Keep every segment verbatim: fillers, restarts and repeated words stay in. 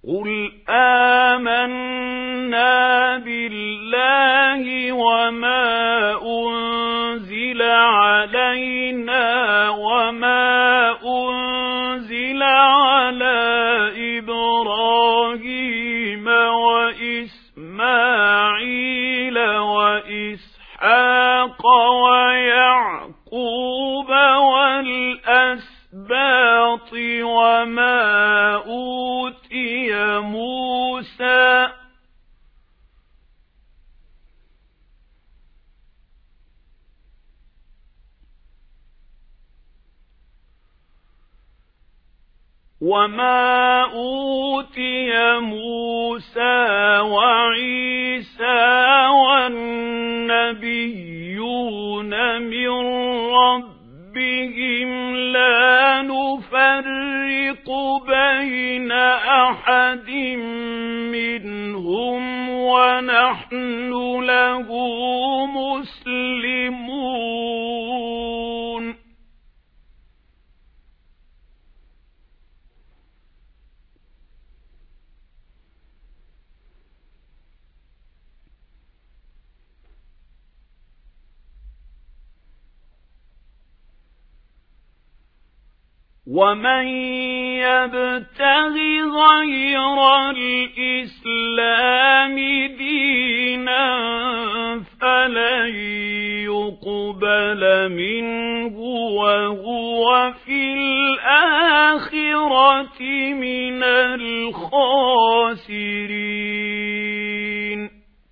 قُلْ آمَنَّا بِاللَّهِ وَمَا أُنزِلَ عَلَيْنَا وَمَا أُنزِلَ عَلَى إِبْرَاهِيمَ وَإِسْمَاعِيلَ وَإِسْحَاقَ وَيَعْقُوبَ وَالْأَسْبَاطِ وَمَا أُوتِيَ مُوسَى وَمَا أُوتِيَ مُوسَى وَعِيسَى وَالنَّبِيُّونَ مِن رَّبِّهِمْ لَا نُفَرِّقُ بَيْنَ أَحَدٍ مِّنْهُمْ وَنَحْنُ لَهُ مُسْلِمُونَ وَمَن يَبْتَغِ غَيْرَ الْإِسْلَامِ دِينًا فَلَن يُقْبَلَ مِنْهُ وَهُوَ فِي الْآخِرَةِ مِنَ الْخَاسِرِينَ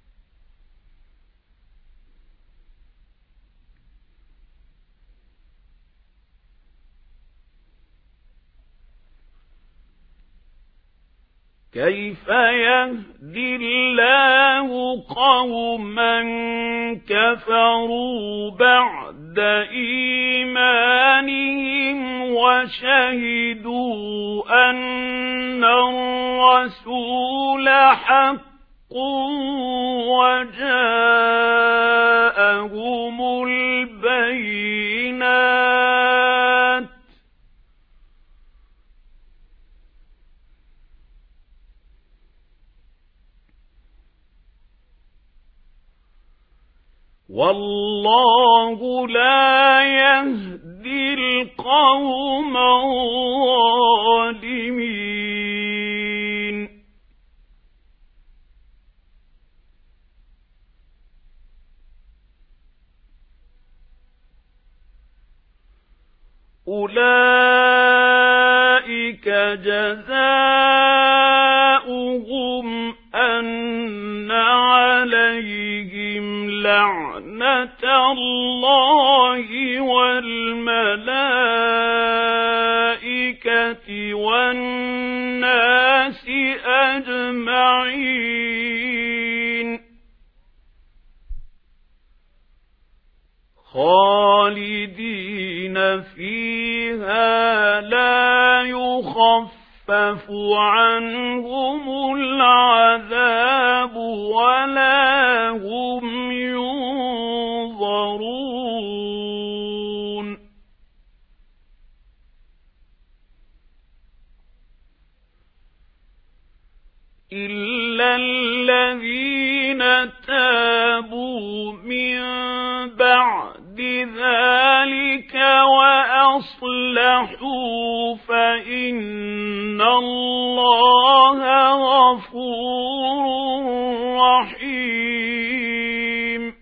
كيف يهدي الله قوما كفروا بعد إيمانهم وشهدوا أن الرسول حق وجاءهم البينات والله لا يهدي القوم الظالمين أولئك جزاؤهم أن عليهم لعنة الله والملائكة والناس أجمعين خالدين فيها لا يخفف عنهم العذاب ولا هم ينظرون إلا الذين تابوا من بعد ذلك وأصلحوا فإن الله غفور رحيم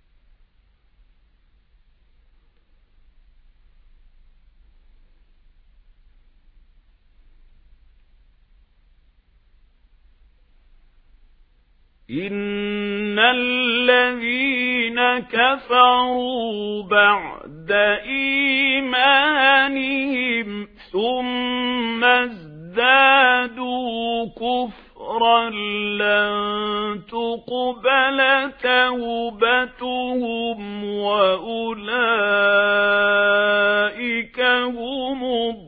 إن الذين كفروا بعد إيمانهم ثم ازدادوا كفرا لن تقبل توبتهم وأولئك هم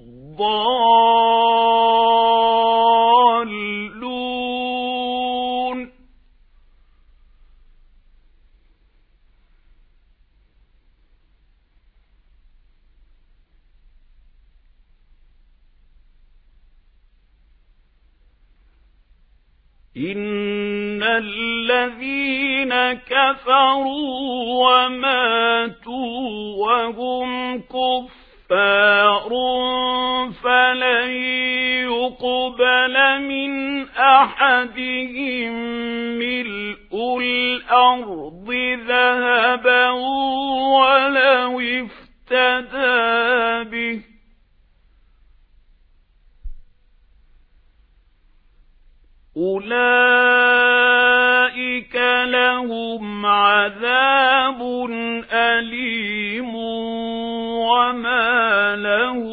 الضالون إن الذين كفروا وماتوا وهم كفار فلن يقبل من أحدهم ملء الأرض ذهبا ولو افتدى به أولئك لهم عذاب أليم وما لهم